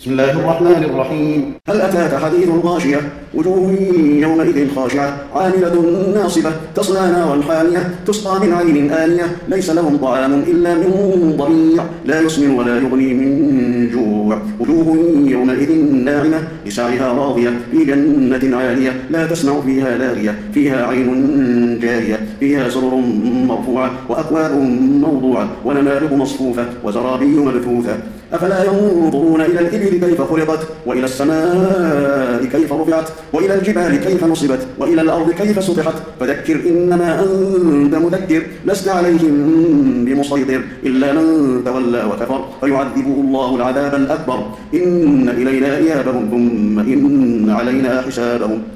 بسم الله الرحمن الرحيم. هل أتاك حديث الغاشية؟ وجوه يومئذ خاشعة عاملة ناصبة تصلى نارا حامية تسقى من عين آنية ليس لهم طعام إلا من ضريع لا يسمن ولا يغني من جوع. وجوه يومئذ ناعمة لسعيها راضية في جنة عالية لا تسمع فيها لاغية فيها عين جارية فيها سرر مرفوعة وأكواب موضوعة ونمارق مصفوفة وزرابي مبثوثة. أفلا ينظرون إلى الإبل كيف خلقت وإلى السماء كيف رفعت وإلى الجبال كيف نصبت وإلى الأرض كيف سطحت فذكر إنما أنت مذكر لست عليهم بمسيطر إلا من تولى وكفر فيعذبه الله العذاب الأكبر إن إلينا إيابهم ثم إن علينا حسابهم.